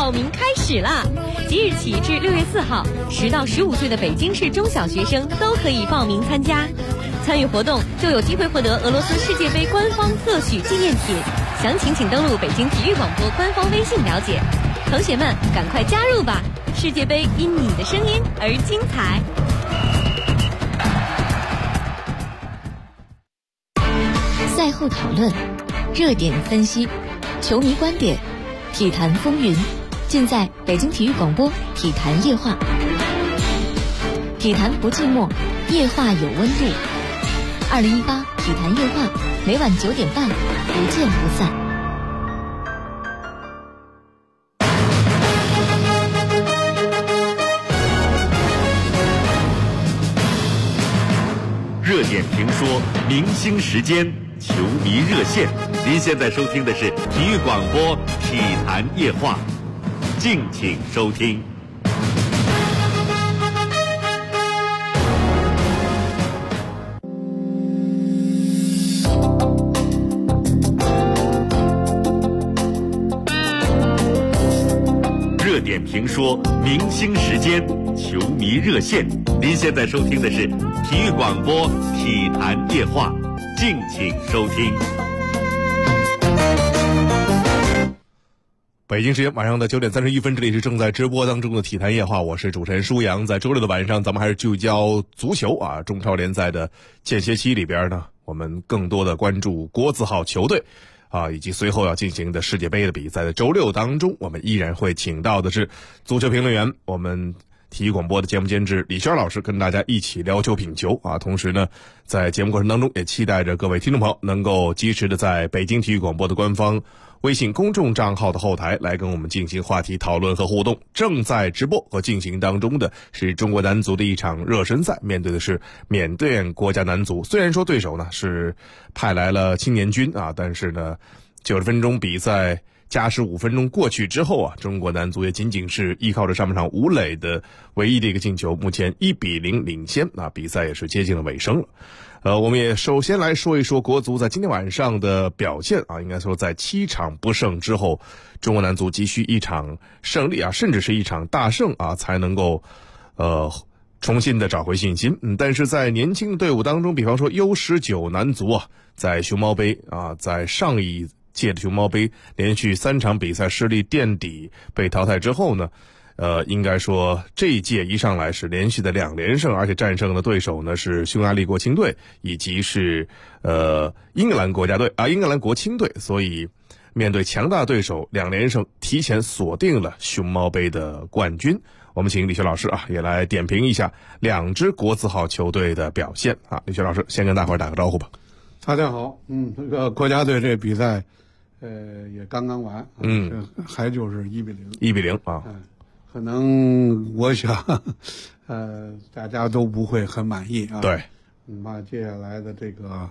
报名开始啦！即日起至6月4号，10到15岁的北京市中小学生都可以报名参加。参与活动就有机会获得俄罗斯世界杯官方特许纪念品，详情请登录北京体育广播官方微信了解。同学们，赶快加入吧！世界杯因你的声音而精彩。 赛后讨论，热点分析，球迷观点，体坛风云，尽在北京体育广播体坛夜话。体坛不寂寞，夜话有温度。2018体坛夜话，每晚9点半，不见不散。 热点评说，明星时间，球迷热线。您现在收听的是体育广播体坛夜话，敬请收听。热点评说，明星时间，球迷热线。您现在收听的是体育广播体坛夜话，敬请收听。 北京时间晚上的9点31分，这里是正在直播当中的体坛夜话，我是主持人舒阳。在周六的晚上，咱们还是聚焦足球啊，中超联赛的间歇期里边呢，我们更多的关注国字号球队啊，以及随后要进行的世界杯的比赛的周六当中，我们依然会请到的是足球评论员，我们体育广播的节目监制李轩老师，跟大家一起聊球品球啊。同时呢，在节目过程当中，也期待着各位听众朋友能够及时的在北京体育广播的官方微信公众账号的后台来跟我们进行话题讨论和互动。正在直播和进行当中的是中国男足的一场热身赛，面对的是缅甸国家男足。虽然说对手呢是派来了青年军啊，但是呢90分钟比赛加时5分钟过去之后啊，中国男足也仅仅是依靠着上半场吴磊的唯一的一个进球，目前1-0领先啊，比赛也是接近了尾声了。我们也首先来说一说国足在今天晚上的表现啊，应该说在7场不胜之后，中国男足急需一场胜利啊，甚至是一场大胜啊，才能够重新的找回信心。但是在年轻队伍当中，比方说 U19 男足啊，在熊猫杯啊，在上一届的熊猫杯连续3场比赛失利垫底被淘汰之后呢，应该说这一届一上来是连续的2连胜，而且战胜的对手呢是匈牙利国青队以及是英格兰国家队啊，英格兰国青队，所以面对强大对手2连胜，提前锁定了熊猫杯的冠军。我们请李学老师啊也来点评一下2支国字号球队的表现啊。李学老师先跟大伙儿打个招呼吧。 大家好，这个国家队这比赛也刚刚完，还就是1-0啊，可能我想大家都不会很满意啊。 对， 那接下来的这个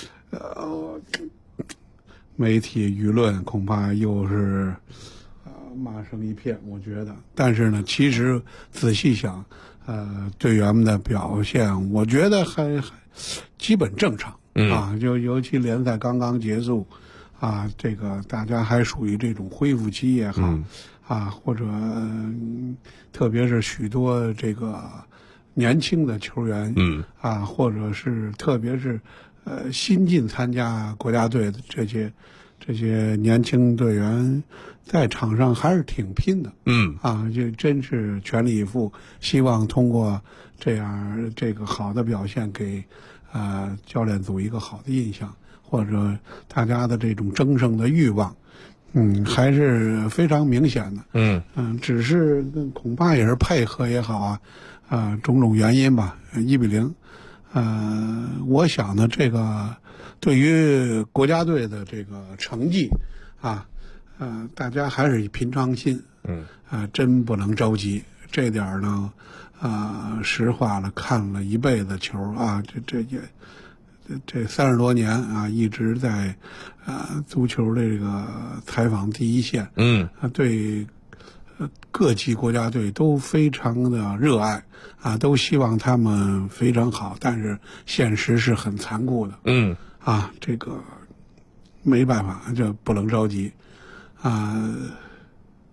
媒体舆论恐怕又是骂声一片，我觉得。但是呢，其实仔细想，队员们的表现，我觉得还基本正常啊。就尤其联赛刚刚结束啊，这个大家还属于这种恢复期也好啊，或者特别是许多这个年轻的球员啊，或者是特别是新进参加国家队的这些年轻队员，在场上还是挺拼的，就真是全力以赴，希望通过这样这个好的表现给教练组一个好的印象，或者大家的这种争胜的欲望，还是非常明显的，只是恐怕也是配合也好种种原因吧，1-0，我想呢，这个对于国家队的这个成绩大家还是以平常心，真不能着急。这点呢，实话了，看了一辈子球啊，这30多年啊，一直在足球的这个采访第一线，对各级国家队都非常的热爱都希望他们非常好，但是现实是很残酷的，这个没办法，这不能着急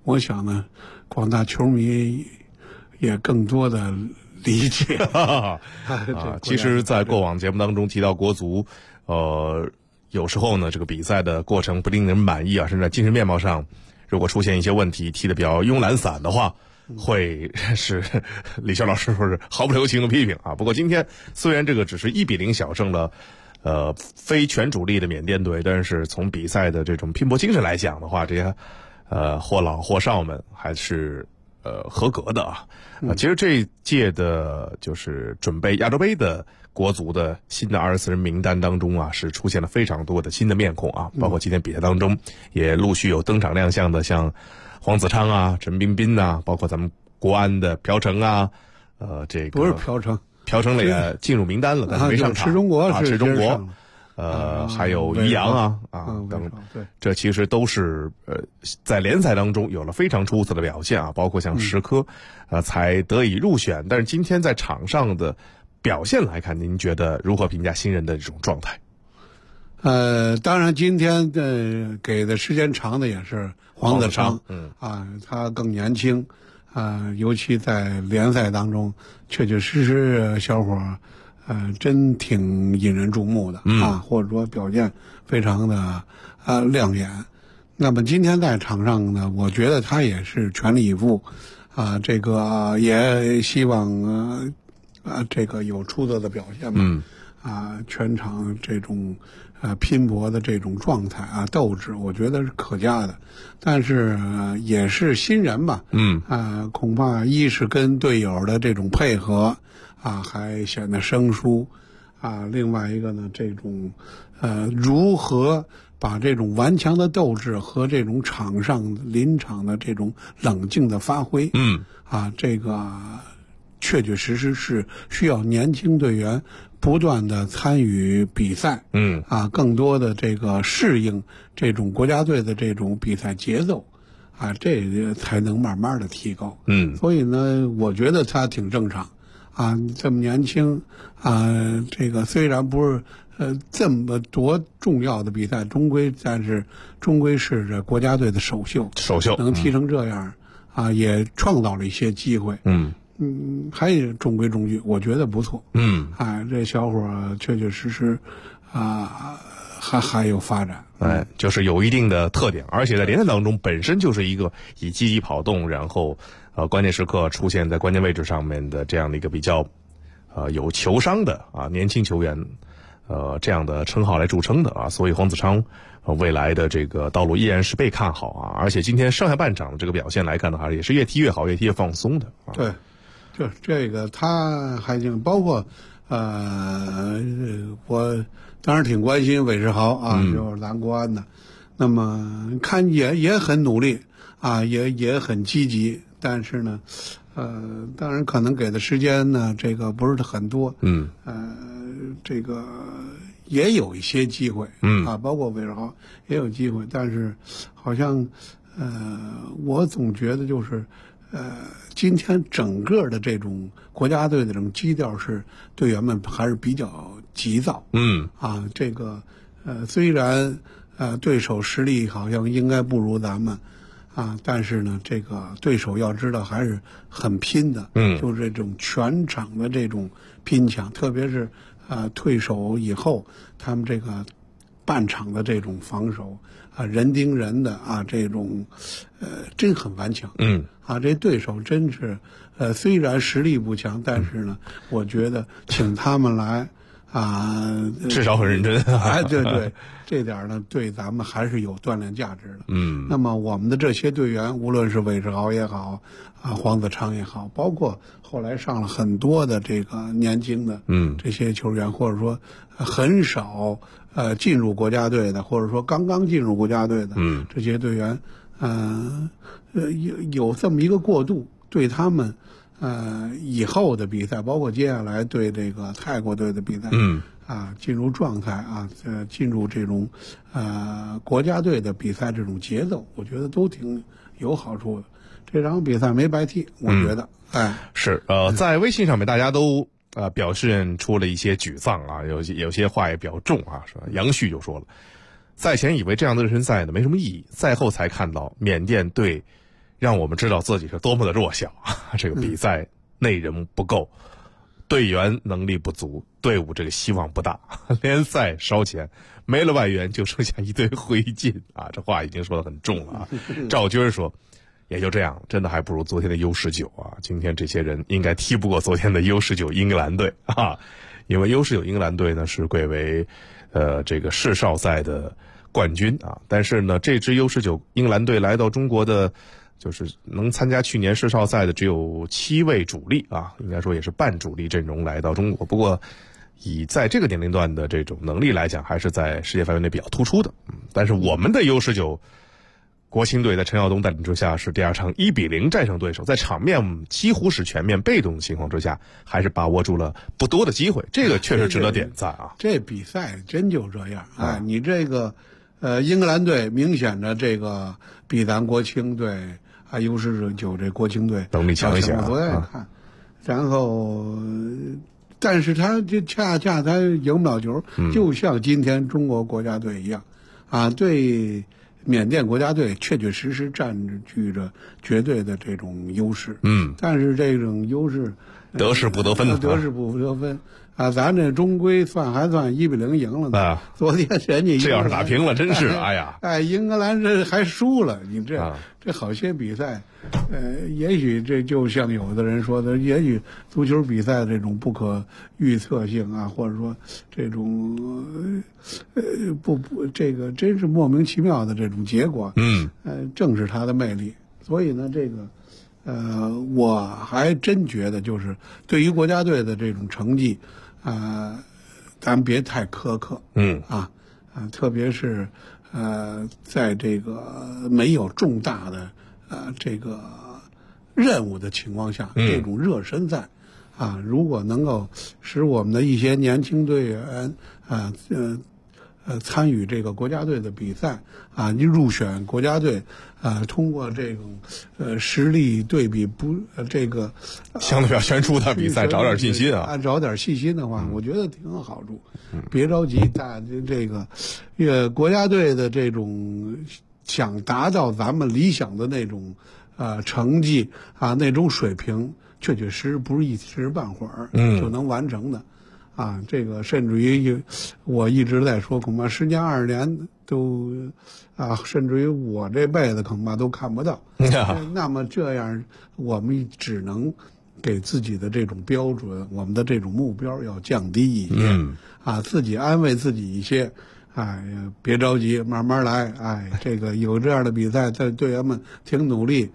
我想呢，广大球迷也更多的理解其实在过往节目当中提到国足，有时候呢这个比赛的过程不令人满意啊，甚至在精神面貌上如果出现一些问题，踢得比较慵懒散的话，会是李霄老师说是毫不留情的批评啊。不过今天虽然这个只是1-0小胜了非全主力的缅甸队，但是从比赛的这种拼搏精神来讲的话，这些或老或少们还是合格的啊。其实这一届的就是准备亚洲杯的国足的新的24人名单当中啊，是出现了非常多的新的面孔啊，包括今天比赛当中也陆续有登场亮相的，像黄子昌啊、陈彬彬啊，包括咱们国安的朴成啊，这个不是朴成了也进入名单了，但是没上场。 池中国池中国。还有于洋等， 对， 这其实都是在联赛当中有了非常出色的表现啊，包括像石科，才得以入选。但是今天在场上的表现来看，您觉得如何评价新人的这种状态？ 当然今天给的时间长的也是黄子昌，他更年轻，尤其在联赛当中，确确实实小伙真挺引人注目的或者说表现非常的亮眼。那么今天在场上呢，我觉得他也是全力以赴这个也希望这个有出色的表现吧。全场这种拼搏的这种状态斗志，我觉得是可嘉的。但是也是新人吧，恐怕一是跟队友的这种配合还显得生疏另外一个呢，这种如何把这种顽强的斗志和这种场上临场的这种冷静的发挥，这个确确实实是需要年轻队员不断的参与比赛，更多的这个适应这种国家队的这种比赛节奏，这才能慢慢的提高。所以呢，我觉得他挺正常，这么年轻，这个虽然不是这么多重要的比赛，但是终归是这国家队的首秀，能踢成这样，也创造了一些机会。还有中规中矩，我觉得不错。这小伙确确实实还有发展。 就是有一定的特点，而且在联赛当中本身就是一个以积极跑动，然后关键时刻出现在关键位置上面的这样的一个比较有球商的年轻球员，这样的称号来著称的所以黄子昌未来的这个道路依然是被看好而且今天上下半场的这个表现来看的话，也是越踢越好，越踢越放松的。 对。就这个他还行，包括我当然挺关心韦世豪就是咱国安的，那么看也很努力也很积极，但是呢当然可能给的时间呢这个不是很多，这个也有一些机会包括韦世豪也有机会，但是好像我总觉得就是今天整个的这种国家队的这种基调是队员们还是比较急躁。这个虽然对手实力好像应该不如咱们但是呢，这个对手要知道还是很拼的。就是这种全场的这种拼抢，特别是退守以后，他们这个半场的这种防守人盯人的这种真很顽强。这对手真是虽然实力不强，但是呢我觉得请他们来至少很认真。 对，这点呢对咱们还是有锻炼价值的。那么我们的这些队员，无论是韦世豪也好黄子昌也好，包括后来上了很多的这个年轻的这些球员，或者说很少进入国家队的，或者说刚刚进入国家队的这些队员，有这么一个过渡，对他们以后的比赛，包括接下来对这个泰国队的比赛，进入状态进入这种国家队的比赛这种节奏，我觉得都挺有好处的。这场比赛没白踢，我觉得。 是在微信上面大家都表现出了一些沮丧有些话也比较重是吧？杨旭就说了，赛前以为这样的热身赛呢没什么意义，赛后才看到缅甸对让我们知道自己是多么的弱小。这个比赛内容不够，队员能力不足，队伍这个希望不大，联赛烧钱，没了外援就剩下一堆灰烬啊！这话已经说得很重了啊。赵军说，也就这样，真的还不如昨天的 U19啊！今天这些人应该踢不过昨天的 U19英格兰队啊，因为 U19英格兰队呢是贵为这个世少赛的冠军啊，但是呢，这支 U19英格兰队来到中国的，就是能参加去年世少赛的只有7位主力啊，应该说也是半主力阵容来到中国。不过，以在这个年龄段的这种能力来讲，还是在世界范围内比较突出的。但是我们的 U19国青队在陈晓东带领之下，是第2场1-0战胜对手，在场面几乎是全面被动的情况之下，还是把握住了不多的机会，这个确实值得点赞啊。 这比赛真就这样啊！你这个英格兰队明显的这个比咱国青队啊U19这国青队能力强一些我在看，然后但是他就恰他赢不了球，就像今天中国国家队一样啊，对缅甸国家队确确实实占据着绝对的这种优势，但是这种优势得势不得分， 得势不得分啊！咱这终归还算1-0赢了呢。啊，昨天人家这要是打平了，真是哎呀！ 英格兰这还输了，你这好些比赛，也许这就像有的人说的，也许足球比赛这种不可预测性啊，或者说这种这个真是莫名其妙的这种结果，正是它的魅力。所以呢，这个。我还真觉得，就是对于国家队的这种成绩，咱别太苛刻，特别是在这个没有重大的这个任务的情况下，这种热身赛啊，如果能够使我们的一些年轻队员参与这个国家队的比赛啊，你入选国家队啊，通过这种实力对比这个相对比较悬殊的比赛找点信心啊， 找点信心的话，我觉得挺有好处。别着急，这个国家队的这种想达到咱们理想的那种成绩啊，那种水平，确确实实不是一时半会儿就能完成的。这个甚至于我一直在说，恐怕10年20年都甚至于我这辈子恐怕都看不到。那么这样，我们只能给自己的这种标准，我们的这种目标要降低一些。自己安慰自己一些。别着急，慢慢来。这个有这样的比赛，在队员们挺努力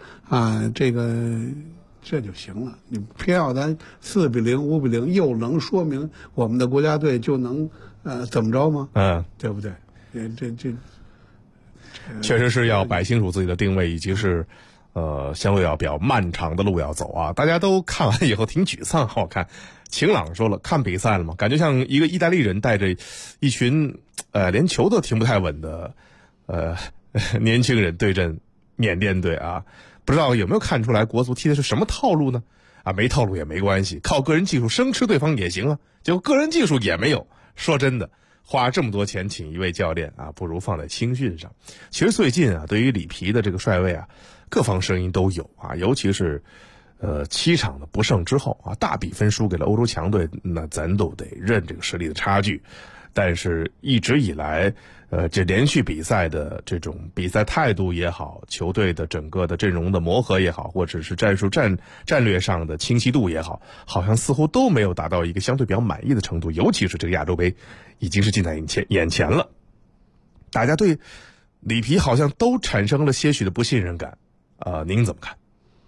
这就行了，你偏要咱4-0、5-0，又能说明我们的国家队就能怎么着吗？对不对？这确实是要摆清楚自己的定位，以及是相对要比较漫长的路要走啊。大家都看完以后挺沮丧，我看晴朗说了，看比赛了吗？感觉像一个意大利人带着一群连球都停不太稳的年轻人对阵缅甸队啊。不知道有没有看出来国足踢的是什么套路呢？没套路也没关系，靠个人技术生吃对方也行啊。结果个人技术也没有。说真的，花这么多钱请一位教练不如放在青训上。其实最近对于里皮的这个帅位各方声音都有尤其是7场的不胜之后大比分输给了欧洲强队，那咱都得认这个实力的差距。但是一直以来这连续比赛的这种比赛态度也好，球队的整个的阵容的磨合也好，或者是战术战略上的清晰度也好，好像似乎都没有达到一个相对比较满意的程度。尤其是这个亚洲杯已经是近在眼前了，大家对里皮好像都产生了些许的不信任感您怎么看？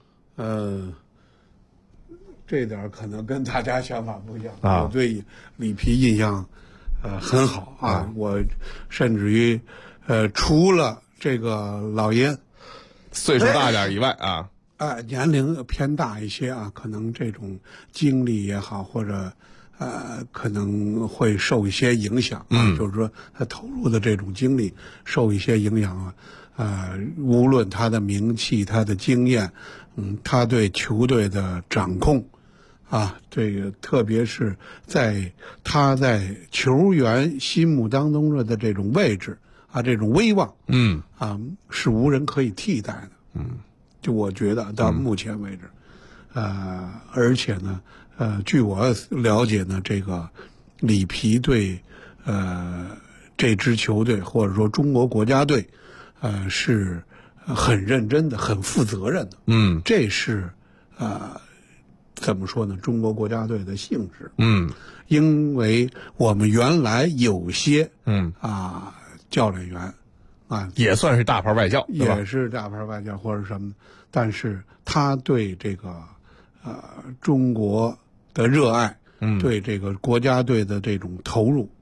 这点可能跟大家想法不一样我对里皮印象很好我甚至于除了这个老爷岁数大点以外年龄偏大一些可能这种经历也好，或者可能会受一些影响就是说他投入的这种精力受一些影响无论他的名气、他的经验他对球队的掌控这个特别是他在球员心目当中的这种位置这种威望是无人可以替代的就我觉得到目前为止，而且呢，据我了解呢，这个里皮对这支球队或者说中国国家队，是很认真的、很负责任的。这是怎么说呢？中国国家队的性质。因为我们原来有些教练员也算是大牌外教，对吧？ 也是大牌外教或者什么，但是他对这个中国的热爱，对这个国家队的这种投入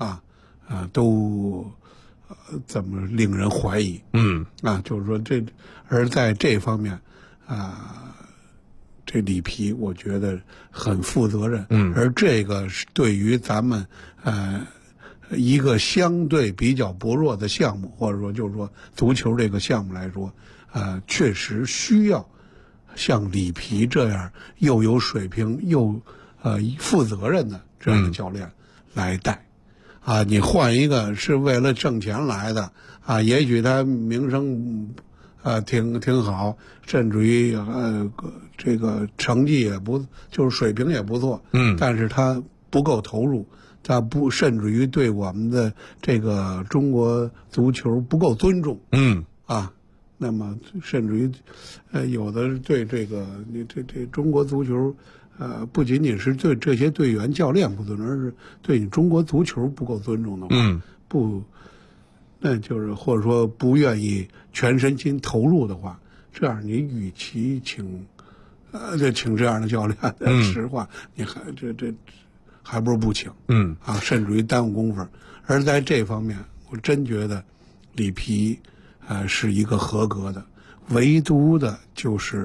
都怎么令人怀疑？就是说而在这方面这里皮我觉得很负责任，而这个是对于咱们一个相对比较薄弱的项目，或者说就是说足球这个项目来说，确实需要像里皮这样又有水平又负责任的这样的教练来带。你换一个是为了挣钱来的也许他名声挺好，甚至于这个成绩也不就是水平也不错，但是他不够投入，他不甚至于对我们的这个中国足球不够尊重，那么甚至于有的对这个这中国足球不仅仅是对这些队员教练不尊重，而是对你中国足球不够尊重的话，那就是或者说不愿意全身心投入的话，这样你与其请这样的教练，实话你还不如不请，甚至于耽误功夫。而在这方面，我真觉得里皮是一个合格的，唯独的就是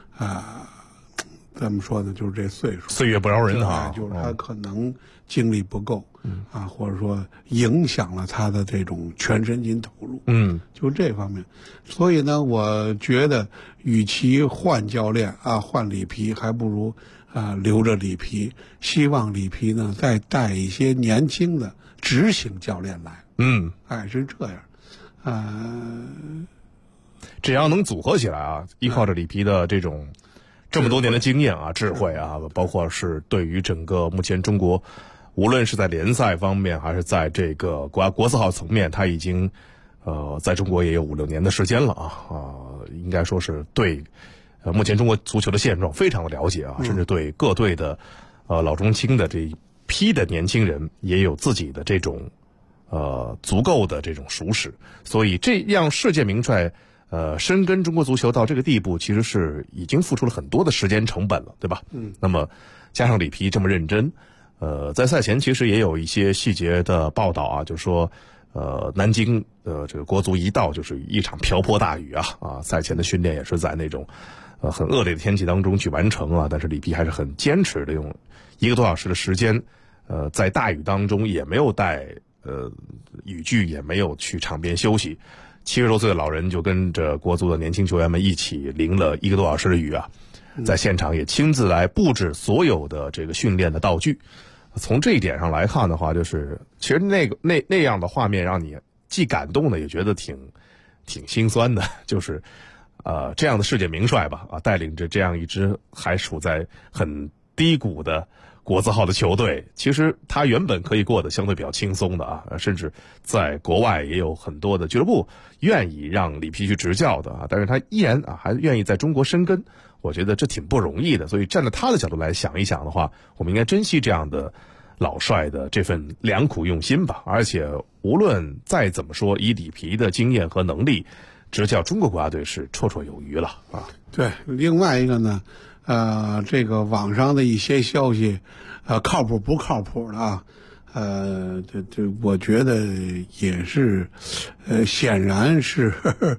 怎么说呢？就是这岁月不饶人就是他可能精力不够，或者说影响了他的这种全身心投入，就这方面。所以呢，我觉得与其换教练换里皮，还不如留着里皮。希望里皮呢再带一些年轻的执行教练来，是这样， 只要能组合起来依靠着里皮的这么多年的经验智慧包括是对于整个目前中国，无论是在联赛方面，还是在这个国字号层面，他已经在中国也有5-6年的时间了应该说是对目前中国足球的现状非常的了解甚至对各队的老中青的这一批的年轻人也有自己的这种足够的这种熟识，所以这样世界名帅深耕中国足球到这个地步，其实是已经付出了很多的时间成本了，对吧？那么加上里皮这么认真，在赛前其实也有一些细节的报道就说，南京这个国足一到就是一场瓢泼大雨赛前的训练也是在那种很恶劣的天气当中去完成但是里皮还是很坚持的，用1个多小时的时间，在大雨当中也没有带雨具，也没有去场边休息。70多岁的老人就跟着国足的年轻球员们一起淋了1个多小时的雨在现场也亲自来布置所有的这个训练的道具。从这一点上来看的话，就是其实那样的画面让你既感动的，也觉得挺心酸的。就是这样的世界名帅吧带领着这样一支还处在很低谷的国字号的球队，其实他原本可以过得相对比较轻松的甚至在国外也有很多的俱乐部愿意让里皮去执教的但是他依然还愿意在中国深耕，我觉得这挺不容易的。所以站在他的角度来想一想的话，我们应该珍惜这样的老帅的这份良苦用心吧。而且无论再怎么说，以里皮的经验和能力，执教中国国家队是绰绰有余了对，另外一个呢这个网上的一些消息，靠谱不靠谱的我觉得也是，显然是，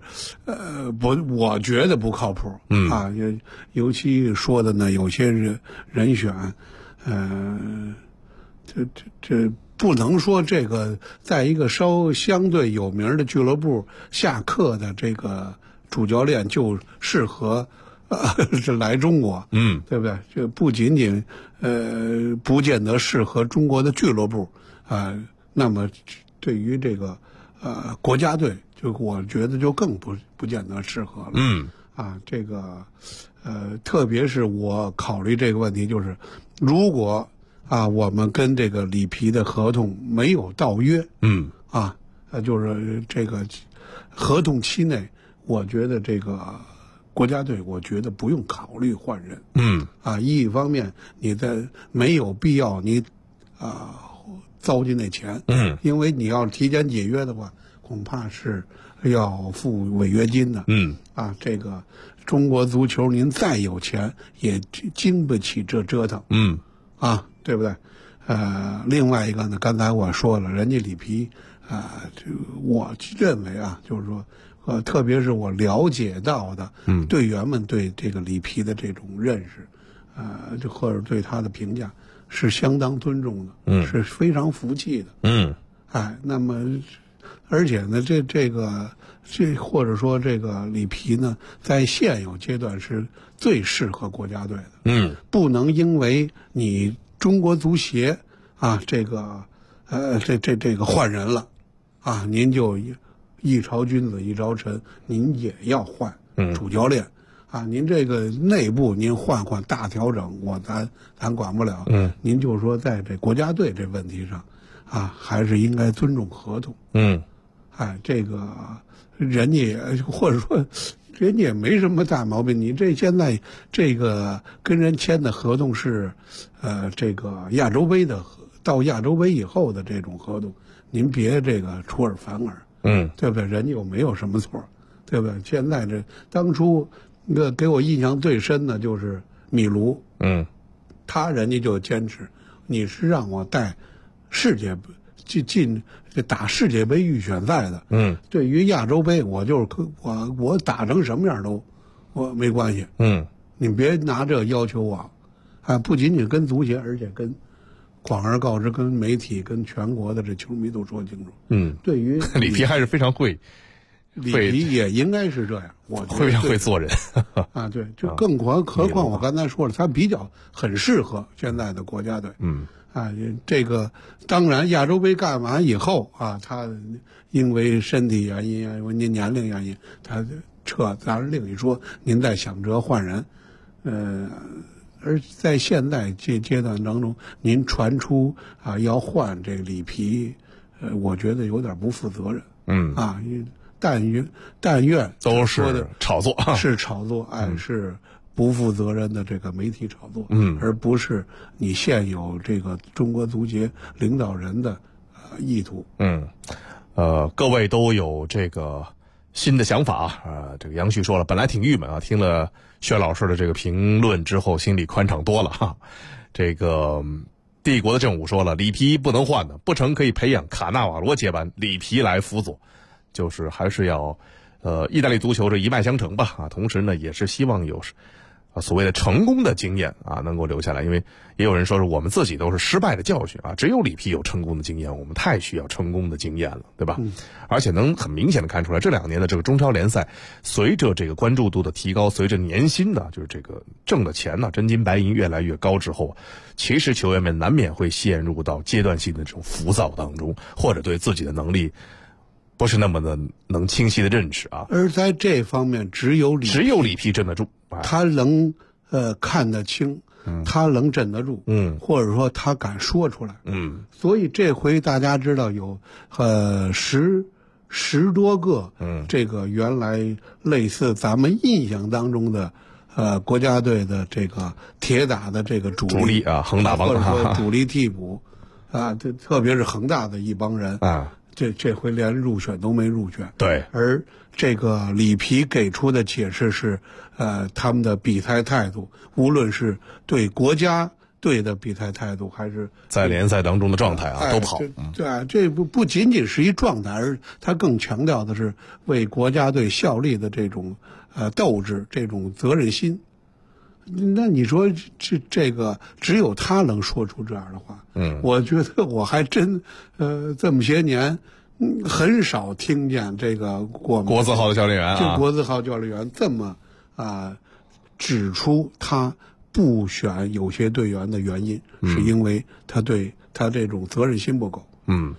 我觉得不靠谱，尤其说的呢，有些人选，这不能说这个在一个相对有名的俱乐部下课的这个主教练就适合。是来中国，对不对？这不仅仅不见得适合中国的俱乐部那么对于这个国家队，就我觉得就更不见得适合了。 啊，这个特别是我考虑这个问题，就是如果我们跟这个里皮的合同没有到约，就是这个合同期内，我觉得这个国家队，我觉得不用考虑换人。一方面你在没有必要你糟践那钱，因为你要提前解约的话，恐怕是要付违约金的。这个中国足球您再有钱也经不起这折腾。对不对？另外一个呢，刚才我说了，人家里皮我认为就是说特别是我了解到的，队员们对这个里皮的这种认识，或者对他的评价是相当尊重的，是非常服气的。那么而且呢，这或者说这个里皮呢，在现有阶段是最适合国家队的。不能因为你中国足协这个换人了您就一朝君子一朝臣，您也要换主教练您这个内部您换大调整，咱管不了。您就说在这国家队这问题上还是应该尊重合同。这个人家或者说人家也没什么大毛病。你这现在这个跟人签的合同是这个亚洲杯的，到亚洲杯以后的这种合同，您别这个出尔反尔。对不对？人家又没有什么错，对不对？现在这当初给我印象最深的就是米卢。人家就坚持，你是让我带世界进打世界杯预选赛的。对于亚洲杯，我打成什么样都我没关系。你别拿这个要求我不仅仅跟足协，而且跟广而告之，跟媒体，跟全国的这球迷都说清楚。对于里皮还是非常会， 里皮也应该是这样，我觉得非常会做人对，就更何况我刚才说了，他很适合现在的国家队。这个当然亚洲杯干完以后他因为身体原因因为您年龄原因，他撤，当然另一说，您再想着换人，而在现在这阶段当中，您传出要换这个里皮，我觉得有点不负责任。但愿都是炒作， 是炒作，是不负责任的这个媒体炒作，而不是你现有这个中国足协领导人的意图。 各位都有这个新的想法这个杨旭说了，本来挺郁闷听了薛老师的这个评论之后，心里宽敞多了这个帝国的政务说了，里皮不能换的，不成可以培养卡纳瓦罗接班，里皮来辅佐，就是还是要意大利足球这一脉相承吧同时呢，也是希望有所谓的成功的经验能够留下来，因为也有人说是我们自己都是失败的教训只有里皮有成功的经验，我们太需要成功的经验了，对吧？而且能很明显的看出来，这2年的这个中超联赛，随着这个关注度的提高，随着年薪就是这个挣的钱真金白银越来越高之后，其实球员们难免会陷入到阶段性的这种浮躁当中，或者对自己的能力不是那么的能清晰的认识而在这方面只有里皮镇得住， 他能看得清，他能镇得住，或者说他敢说出来，所以这回大家知道有十多个，这个原来类似咱们印象当中的国家队的这个铁打的这个主力恒大帮或者说主力替补特别是恒大的一帮人这回连入选都没入选。 对， 而这个里皮给出的解释是，他们的比赛态度，无论是对国家队的比赛态度，还是在联赛当中的状态都好。 对这不仅仅是一状态，而他更强调的是为国家队效力的这种斗志，这种责任心。那你说这个只有他能说出这样的话，我觉得我还真这么些年很少听见这个国字号的教练员这国字号教练员这么指出他不选有些队员的原因，是因为他对他这种责任心不够。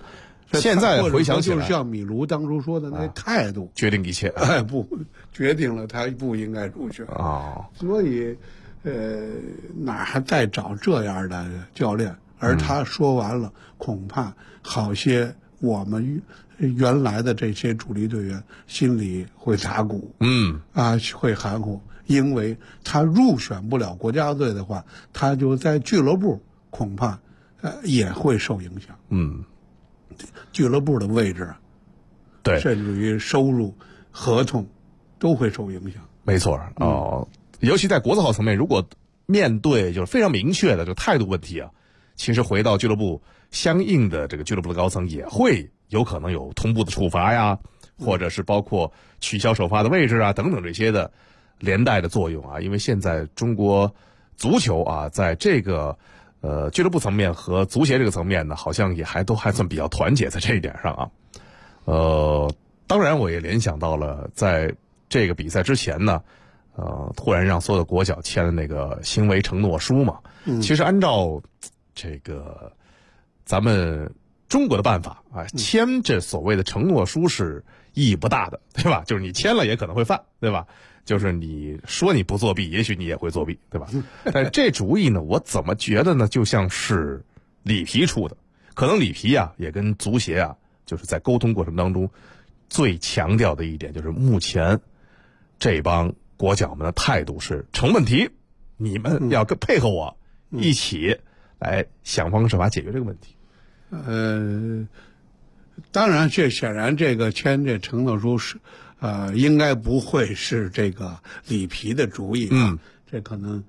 现在回想起来， 就是像米卢当初说的那态度， 决定一切。 不决定了他不应该入选啊。 所以，哪还再找这样的教练？而他说完了，恐怕好些我们原来的这些主力队员心里会打鼓，会含糊，因为他入选不了国家队的话，他就在俱乐部恐怕也会受影响。俱乐部的位置， 对， 甚至于收入、合同都会受影响。 没错尤其在国字号层面，如果面对就是非常明确的这个态度问题啊，其实回到俱乐部相应的这个俱乐部的高层也会有可能有同步的处罚呀，或者是包括取消首发的位置啊等等这些的连带的作用啊。因为现在中国足球啊，在这个俱乐部层面和足协这个层面呢，好像也都还算比较团结在这一点上啊。当然我也联想到了在这个比赛之前呢，突然让所有的国脚签了那个行为承诺书嘛。其实按照这个咱们中国的办法啊，签这所谓的承诺书是意义不大的，对吧？就是你签了也可能会犯，对吧？就是你说你不作弊，也许你也会作弊，对吧？但这主意呢，我怎么觉得呢，就像是里皮出的。可能里皮啊，也跟足协啊，就是在沟通过程当中最强调的一点，就是目前这帮国脚们的态度是成问题，你们要配合我一起来想方设法解决这个问题。 当然，这显然这个签这承诺书是，应该不会是这个里皮的主意啊。这可能，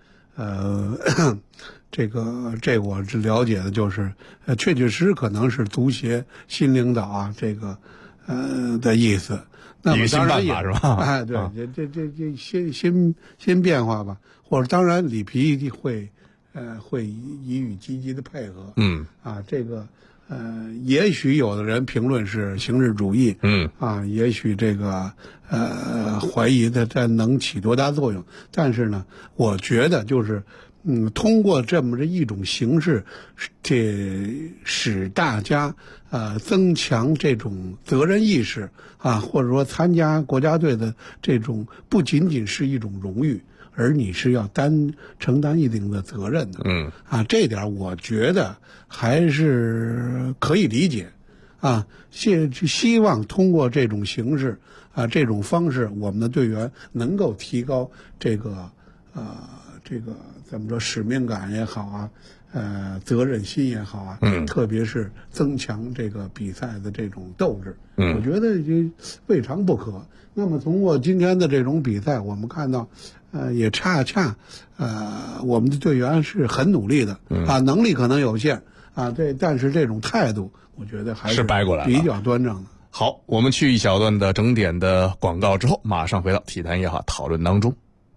这我了解的就是，确实可能是足协新领导啊，这个的意思。那么当然也是吧？ 对，这新变化吧，或者当然里皮会予以积极的配合。这个也许有的人评论是形式主义，也许这个怀疑它能起多大作用，但是呢，我觉得就是通过这么一种形式，这使大家增强这种责任意识啊，或者说参加国家队的这种不仅仅是一种荣誉，而你是要承担一定的责任的。这点我觉得还是可以理解啊。希望通过这种形式啊，这种方式，我们的队员能够提高这个怎么说使命感也好啊，责任心也好啊，特别是增强这个比赛的这种斗志，我觉得这未尝不可。那么通过今天的这种比赛，我们看到，也恰我们的队员是很努力的能力可能有限啊，但是这种态度，我觉得还是掰过来比较端正的。 好，我们去一小段的整点的广告之后，马上回到体坛夜话讨论当中。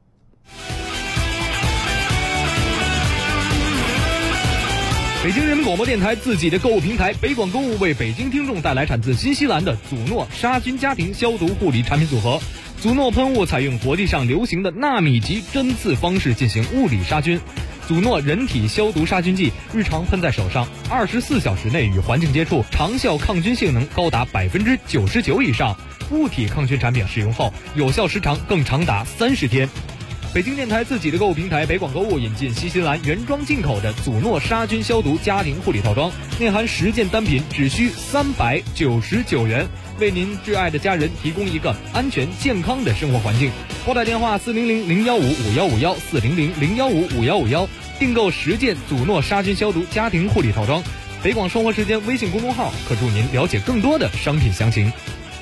北京人民广播电台自己的购物平台北广购物为北京听众带来产自新西兰的祖诺杀菌家庭消毒护理产品组合。祖诺喷雾采用国际上流行的纳米级针刺方式进行物理杀菌。祖诺人体消毒杀菌剂日常喷在手上，24小时内与环境接触，长效抗菌性能高达99%以上。物体抗菌产品使用后，有效时长更长达30天。北京电台自己的购物平台北广购物引进新西兰原装进口的祖诺杀菌消毒家庭护理套装，内含10件单品，只需399元，为您挚爱的家人提供一个安全健康的生活环境。拨打电话400-015-5151 400-015-5151，订购10件祖诺杀菌消毒家庭护理套装。北广生活时间微信公众号可助您了解更多的商品详情。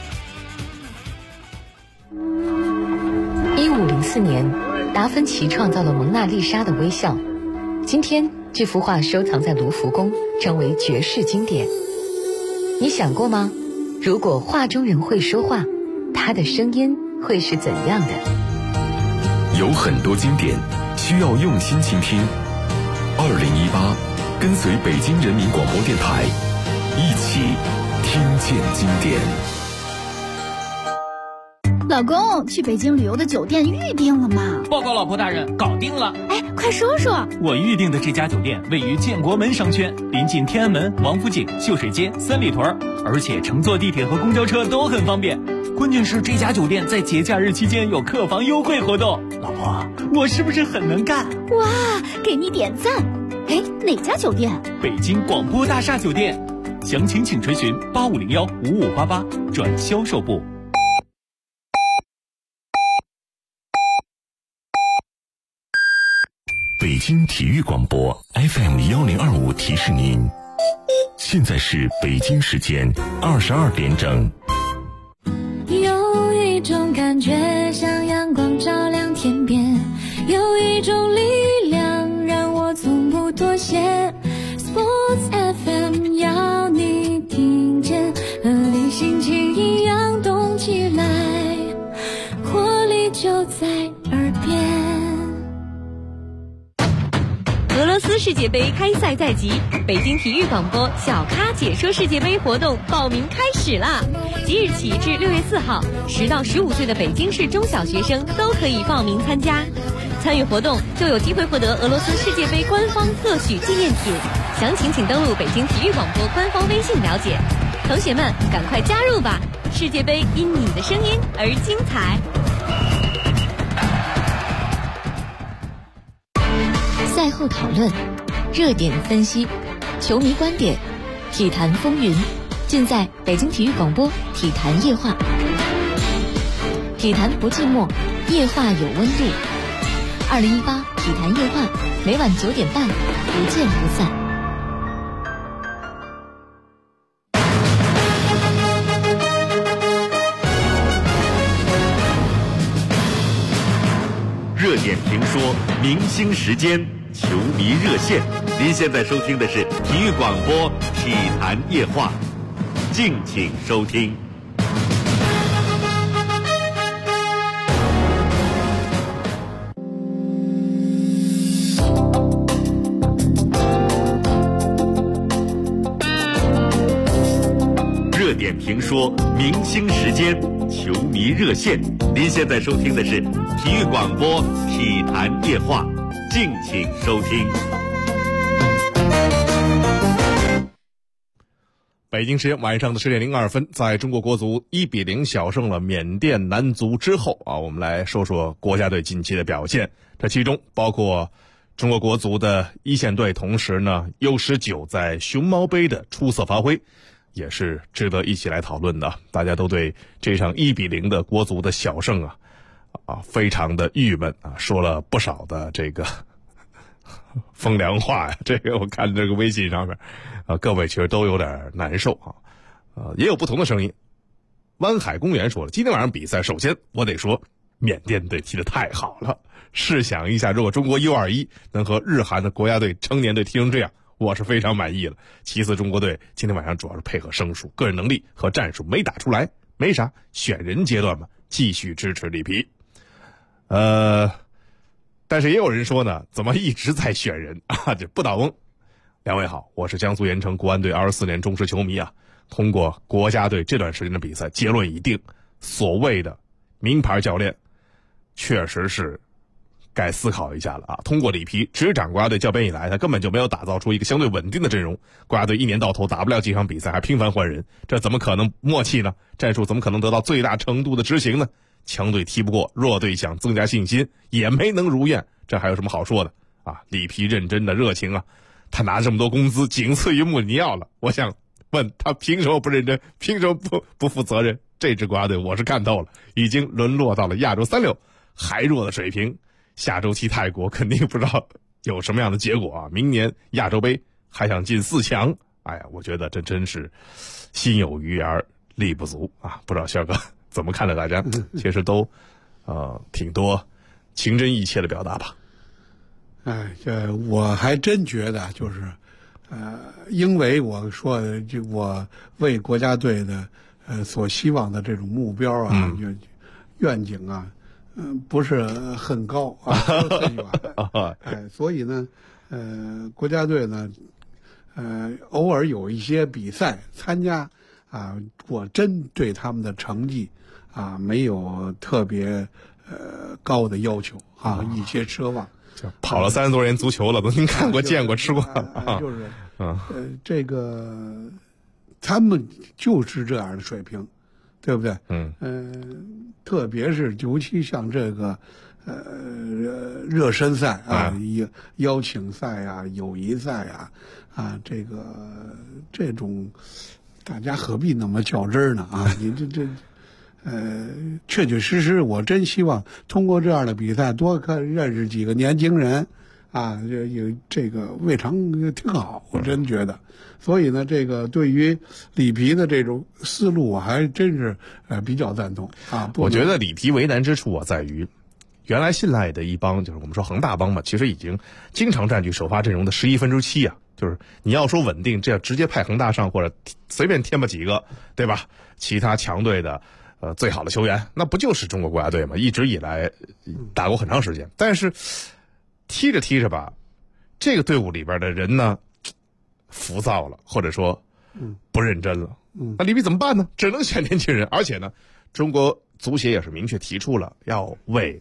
1504年，达芬奇创造了蒙娜丽莎的微笑。今天，这幅画收藏在卢浮宫，成为绝世经典。你想过吗？如果画中人会说话，他的声音会是怎样的？ 有很多经典需要用心倾听。2018，跟随北京人民广播电台，一起听见经典。 老公，去北京旅游的酒店预定了吗？ 报告老婆大人，搞定了。 哎，快说说。 我预定的这家酒店位于建国门商圈，临近天安门、王府井、秀水街、三里屯，而且乘坐地铁和公交车都很方便。关键是这家酒店在节假日期间有客房优惠活动。老婆，我是不是很能干？ 哇，给你点赞。哎，哪家酒店？ 北京广播大厦酒店。详情请垂询8501-5588转销售部。 北京体育广播 FM1025提示您，现在是北京时间22点整。 有一种感觉像阳光照亮天边，有一种力量让我从不妥协。Sports FM 要你听见，和你心情一样动起来，活力就在耳边。 俄罗斯世界杯开赛在即，北京体育广播小咖解说世界杯活动报名开始啦！即日起至6月4号，10到15岁的北京市中小学生都可以报名参加。参与活动就有机会获得俄罗斯世界杯官方特许纪念品，详情请登录北京体育广播官方微信了解。同学们，赶快加入吧！世界杯因你的声音而精彩。 赛后讨论，热点分析，球迷观点，体坛风云，尽在北京体育广播体坛夜话。体坛不寂寞，夜话有温度。2018体坛夜话，每晚9点半，不见不散。 热点评说，明星时间，球迷热线。您现在收听的是体育广播体坛夜话，敬请收听。热点评说，明星时间，球迷热线。您现在收听的是体育广播体坛夜话，敬请收听。 北京时间晚上的10点02分，在中国国足1比0小胜了缅甸男足之后啊，我们来说说国家队近期的表现。这其中包括中国国足的一线队，同时呢 U19 在熊猫杯的出色发挥，也是值得一起来讨论的。大家都对这场1比0的国足的小胜非常的郁闷啊，说了不少的这个风凉话呀。这个我看这个微信上面各位其实都有点难受也有不同的声音。湾海公园说了，今天晚上比赛首先我得说缅甸队踢得太好了，试想一下，如果中国 U21 能和日韩的国家队成年队踢成这样，我是非常满意了。其次，中国队今天晚上主要是配合生疏，个人能力和战术没打出来，没啥，选人阶段嘛，继续支持里皮。但是也有人说呢，怎么一直在选人啊？这不倒翁。两位好，我是江苏盐城国安队24年忠实球迷啊。通过国家队这段时间的比赛，结论已定，所谓的名牌教练确实是该思考一下了啊！通过里皮执掌国家队教鞭以来，他根本就没有打造出一个相对稳定的阵容。国家队一年到头打不了几场比赛，还频繁换人，这怎么可能默契呢？战术怎么可能得到最大程度的执行呢？强队踢不过，弱队想增加信心也没能如愿，这还有什么好说的啊？里皮认真的热情啊，他拿这么多工资，仅次于穆里尼奥了。我想问他凭什么不认真，凭什么不负责任？这支国家队我是看透了，已经沦落到了亚洲3流还弱的水平。下周踢泰国肯定不知道有什么样的结果啊！明年亚洲杯还想进4强，哎呀，我觉得这真是心有余而力不足啊！不知道肖哥怎么看待大家？其实都挺多情真意切的表达吧。 这我还真觉得就是因为我说就我为国家队的所希望的这种目标啊、愿景啊。不是很高啊，很远。所以呢，国家队呢，偶尔有一些比赛参加啊，我真对他们的成绩没有特别高的要求一些奢望。 跑了30多年足球了，都您看过、见过、吃过就是这个他们就是这样的水平，对不对？特别是尤其像这个热身赛邀请赛友谊赛这种大家何必那么较真呢你确确实实我真希望通过这样的比赛多认识几个年轻人这个未尝挺好，我真觉得。所以呢，这个对于里皮的这种思路，我还真是比较赞同我觉得里皮为难之处在于，原来信赖的一帮就是我们说恒大帮嘛，其实已经经常占据首发阵容的7/11就是你要说稳定，这样直接派恒大上，或者随便添吧几个，对吧？其他强队的最好的球员，那不就是中国国家队吗？一直以来打过很长时间，但是踢着踢着吧，这个队伍里边的人呢浮躁了，或者说不认真了。那里皮怎么办呢？只能选年轻人，而且呢，中国足协也是明确提出了要为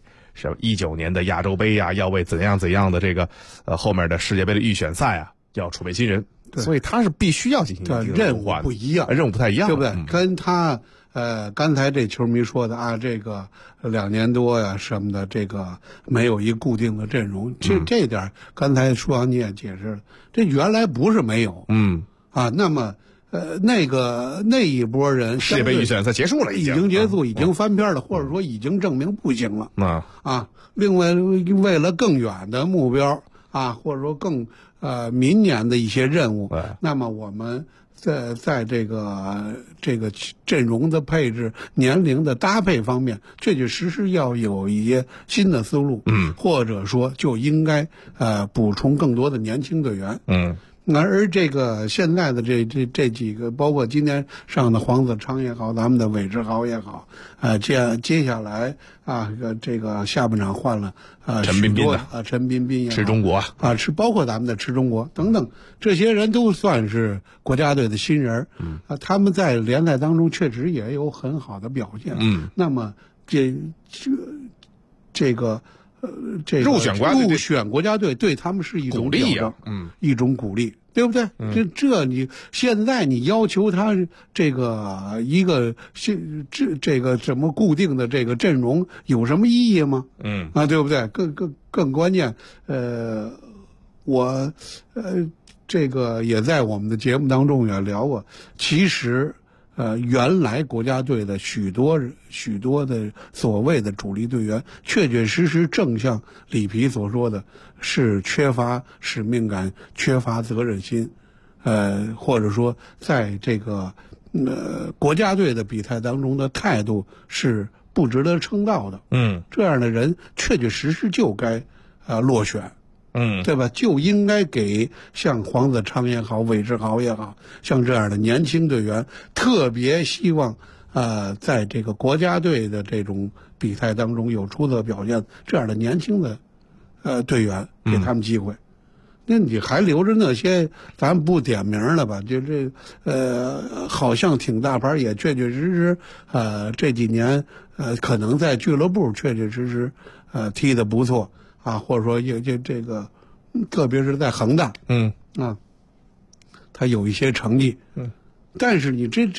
19年的亚洲杯要为怎样的这个后面的世界杯的预选赛要储备新人，所以他是必须要进行任务不一样， 任务不太一样， 对不对？跟他刚才这球迷说的这个2年多什么的，这个没有一固定的阵容，这点刚才舒阳你也解释了，这原来不是没有，那么那一波人世界杯预选赛结束了， 已经结束，已经翻篇了，或者说已经证明不行了另外为了更远的目标或者说更明年的一些任务，那么我们在这个阵容的配置、年龄的搭配方面，确确实实要有一些新的思路，或者说就应该补充更多的年轻队员，而这个现在的这几个，包括今天上的黄子昌也好，咱们的韦志豪也好，接下来这个下半场换了陈彬彬陈彬彬也好， 吃中国包括咱们的吃中国等等，这些人都算是国家队的新人，他们在联赛当中确实也有很好的表现，那么这个入选国家队对他们是一种鼓励一种鼓励，对不对？这你现在你要求他这个一个这个什么固定的这个阵容有什么意义吗？对不对？更关键，我这个也在我们的节目当中也聊过，其实原来国家队的许多的所谓的主力队员，确确实实正像里皮所说的，是缺乏使命感，缺乏责任心，或者说在这个国家队的比赛当中的态度是不值得称道的。这样的人确确实实就该落选。对吧？就应该给像黄子昌也好，韦志豪也好，像这样的年轻队员，特别希望在这个国家队的这种比赛当中有出色表现，这样的年轻的队员给他们机会。那你还留着那些，咱不点名了吧？就这好像挺大牌，也确确实实这几年可能在俱乐部确确实实踢得不错。或者说这个，特别是在恒大，他有一些成绩，但是你这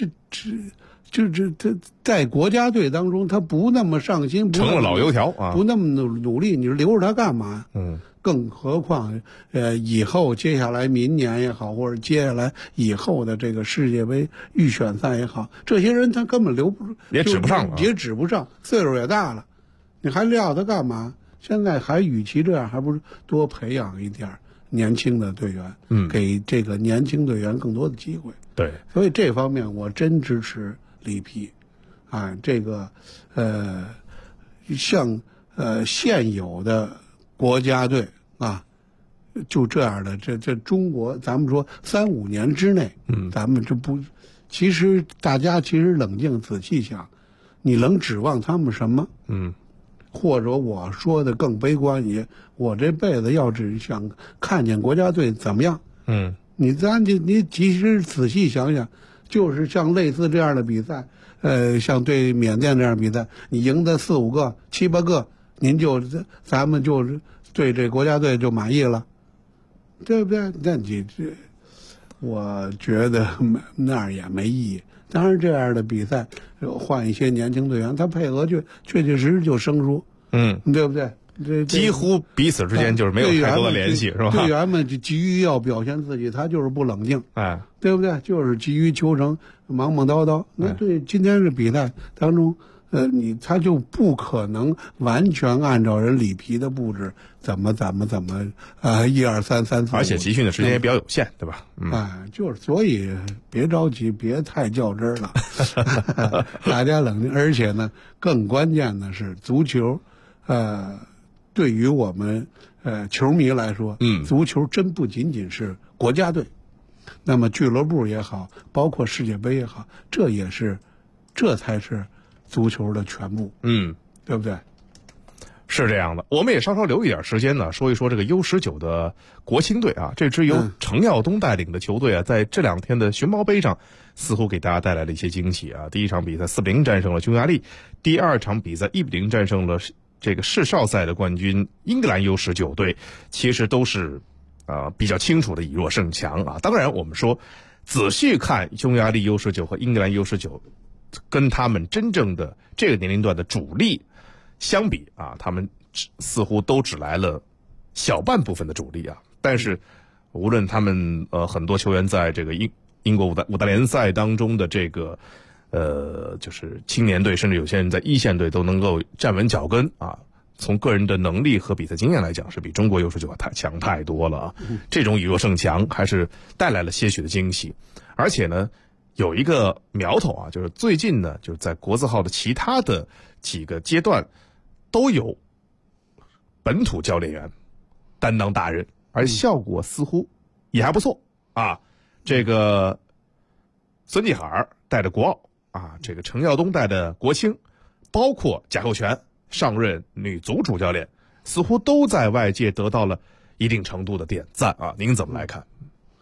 在国家队当中，他不那么上心， 成了老油条不那么努力，你留着他干嘛？更何况以后接下来明年也好，或者接下来以后的这个世界杯预选赛也好，这些人他根本留不住， 也指不上， 岁数也大了，你还撂他干嘛？现在还与其这样，还不如多培养一点年轻的队员，给这个年轻队员更多的机会。 对， 所以这方面我真支持里皮，这个像现有的国家队就这样的，这中国，咱们说3-5年之内，咱们这不，其实大家冷静仔细想，你能指望他们什么？或者我说的更悲观一些，我这辈子要只想看见国家队怎么样，你其实仔细想想，就是像类似这样的比赛， 像对缅甸这样比赛，你赢的4、5个、7、8个，咱们就对这国家队就满意了，对不对？那你这，我觉得那样也没意义。当然，这样的比赛换一些年轻队员，他配合确确实就生疏，对不对？这几乎彼此之间就是没有太多的联系，是吧？ 队员们就急于要表现自己，他就是不冷静，对不对？就是急于求成，忙忙叨叨。那对今天的比赛当中，他就不可能完全按照人里皮的布置，怎么1、2、3、4， 而且集训的时间也比较有限，对吧？ 就是所以别着急，别太较真了，大家冷静。而且呢，更关键的是足球，对于我们球迷来说，足球真不仅仅是国家队，那么俱乐部也好，包括世界杯也好，这才是足球的全部，对不对？ 是这样的，我们也稍稍留一点时间呢，说一说这个 U19 的国青队啊，这支由程耀东带领的球队啊，在这2天的熊猫杯上，似乎给大家带来了一些惊喜啊。第一场比赛4-0战胜了匈牙利，第2场比赛1-0战胜了这个世少赛的冠军英格兰 U19 队，其实都是比较清楚的以弱胜强啊。当然，我们说仔细看匈牙利 U19 和英格兰 U19，跟他们真正的这个年龄段的主力相比啊，他们似乎都只来了小半部分的主力啊。但是，无论他们很多球员在这个英国五大联赛当中的这个就是青年队，甚至有些人在一线队都能够站稳脚跟啊。从个人的能力和比赛经验来讲，是比中国U19强太多了啊。这种以弱胜强还是带来了些许的惊喜，而且呢，有一个苗头啊，就是最近呢，就是在国字号的其他的几个阶段，都有本土教练员担当大任，而效果似乎也还不错啊。这个孙继海带的国奥啊，这个程耀东带的国青，包括贾扣全上任女足主教练，似乎都在外界得到了一定程度的点赞啊。您怎么来看？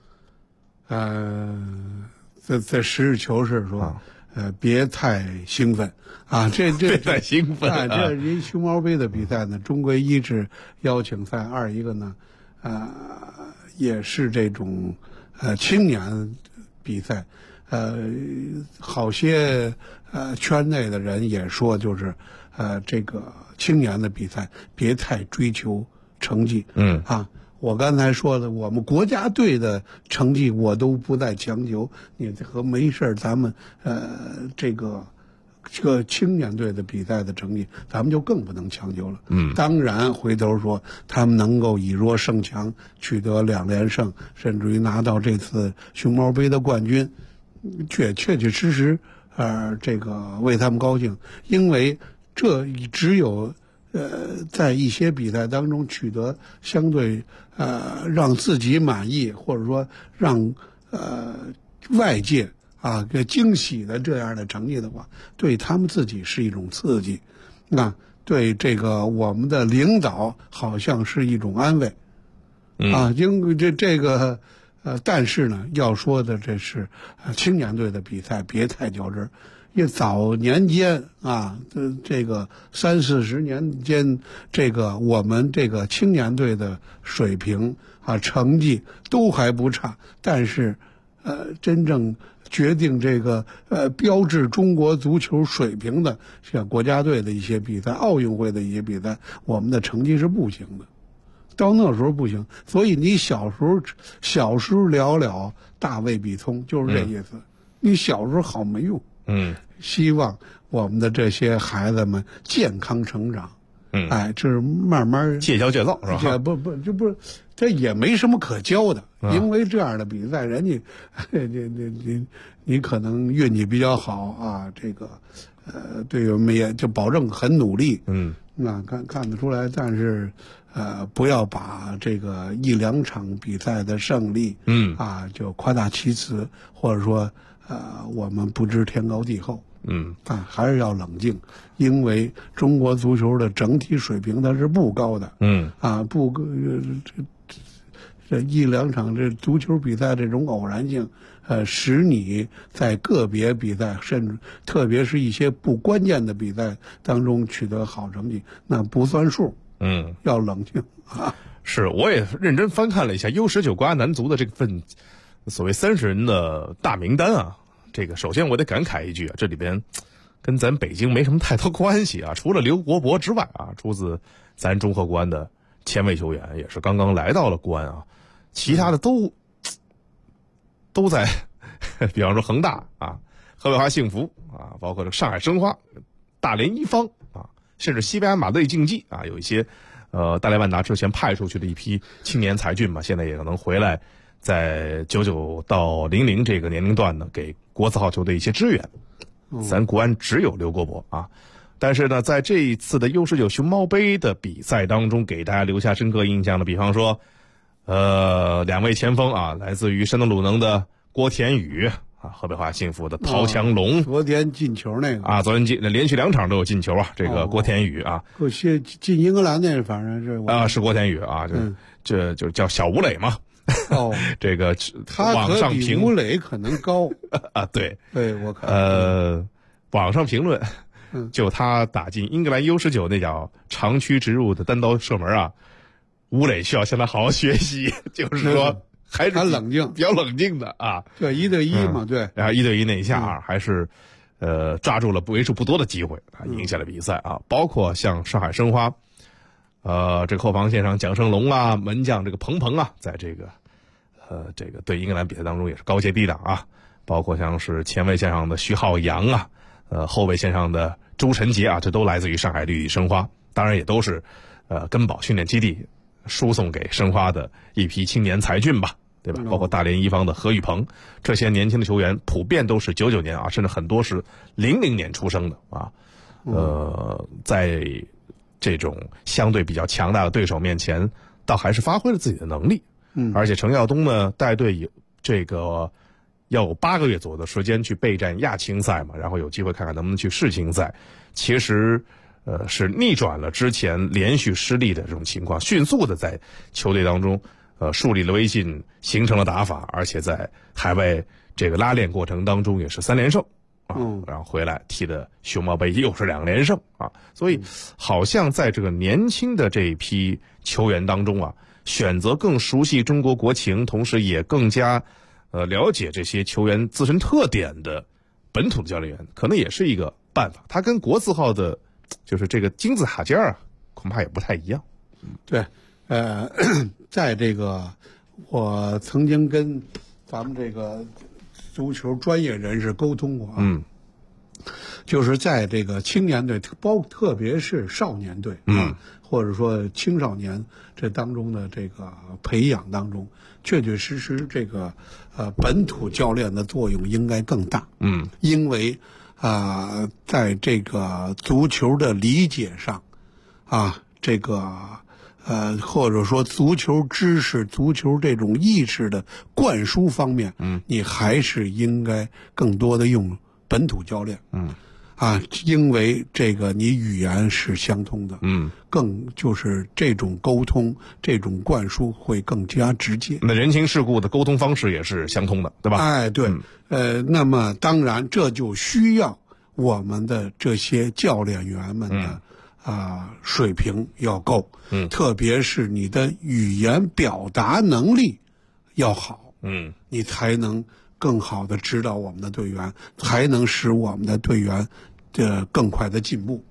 在实事求是说，别太兴奋啊！这别太兴奋啊！这一熊猫杯的比赛呢，中规一是邀请赛，二一个呢，也是这种青年比赛，好些圈内的人也说，就是这个青年的比赛别太追求成绩，我刚才说的，我们国家队的成绩我都不再强求，你和没事咱们这个青年队的比赛的成绩，咱们就更不能强求了。当然回头说他们能够以弱胜强，取得2连胜，甚至于拿到这次熊猫杯的冠军，确实这个为他们高兴，因为这只有在一些比赛当中取得相对让自己满意，或者说让外界给惊喜的这样的成绩的话，对他们自己是一种刺激，对这个我们的领导好像是一种安慰，因为这个但是呢，要说的这是青年队的比赛别太较真儿。因为早年间这个30、40年间，这个我们这个青年队的水平成绩都还不差，但是真正决定这个标志中国足球水平的，像国家队的一些比赛、奥运会的一些比赛，我们的成绩是不行的。到那时候不行，所以你小时候了了，大未必通，就是这意思。你小时候好没用。希望我们的这些孩子们健康成长。这是慢慢戒骄戒躁是吧？ 不，这也没什么可教的，因为这样的比赛，人家你可能运气比较好这个队员们也就保证很努力。看得出来，但是不要把这个1、2场比赛的胜利就夸大其词，或者说我们不知天高地厚，还是要冷静，因为中国足球的整体水平它是不高的， 这一两场这足球比赛这种偶然性，使你在个别比赛，甚至特别是一些不关键的比赛当中取得好成绩，那不算数。要冷静啊。 是，我也认真翻看了一下 U19 国家男足的这份所谓30人的大名单啊。这个首先我得感慨一句啊，这里边跟咱北京没什么太多关系啊，除了刘国博之外啊，出自咱中赫国安的前卫球员，也是刚刚来到了国安啊，其他的都在比方说恒大啊、河北华幸福啊，包括这个上海申花、大连一方啊，甚至西班牙马德里竞技啊，有一些大连万达之前派出去的一批青年才俊嘛，现在也可能回来，在99到00这个年龄段呢，给国字号球队一些支援。咱国安只有刘国博啊，但是呢，在这一次的 U19 熊猫杯的比赛当中，给大家留下深刻印象的，比方说，两位前锋啊，来自于山东鲁能的郭田雨啊，河北华幸福的陶强龙， 昨天进球那个啊，昨天连续2场都有进球啊，这个郭田雨啊， 进英格兰那反正是啊，是郭田雨啊，这就叫小吴磊嘛。这个他可比吴磊可能高啊，对， 我看网上评论，就他打进英格兰 U19 那脚长驱直入的单刀射门啊，吴磊需要向他好好学习，就是说还是冷静， 比较冷静的啊。 对，1对1嘛，对， 然后1对1那一下啊，还是抓住了为数不多的机会，赢下了比赛啊。包括像上海申花，这个后防线上蒋胜龙啊，门将这个彭鹏啊，在这个对英格兰比赛当中也是高接低挡啊。包括像是前卫线上的徐浩洋啊，后卫线上的周晨杰啊，这都来自于上海绿地申花，当然也都是根宝训练基地输送给申花的一批青年才俊吧，对吧？包括大连一方的何宇鹏，这些年轻的球员普遍都是99年啊，甚至很多是00年出生的啊。在这种相对比较强大的对手面前，倒还是发挥了自己的能力。而且程耀东呢带队有这个要有8个月左右的时间去备战亚青赛嘛，然后有机会看看能不能去世青赛。其实是逆转了之前连续失利的这种情况，迅速的在球队当中树立了威信，形成了打法，而且在海外这个拉练过程当中也是3连胜啊，然后回来踢的熊猫杯又是2连胜啊，所以好像在这个年轻的这一批球员当中啊，选择更熟悉中国国情，同时也更加了解这些球员自身特点的本土的教练员，可能也是一个办法。他跟国字号的就是这个金字塔尖啊，恐怕也不太一样。 对，在这个我曾经跟咱们这个足球专业人士沟通过啊，就是在这个青年队，特别是少年队啊，或者说青少年这当中的这个培养当中，确确实实这个本土教练的作用应该更大。因为在这个足球的理解上啊，这个或者说足球知识、足球这种意识的灌输方面，你还是应该更多的用本土教练。因为这个你语言是相通的，更就是这种沟通、这种灌输会更加直接。 那人情世故的沟通方式也是相通的，对吧？ 对，那么当然这就需要我们的这些教练员们的水平要够，特别是你的语言表达能力要好，你才能更好的指导我们的队员，才能使我们的队员更快的进步。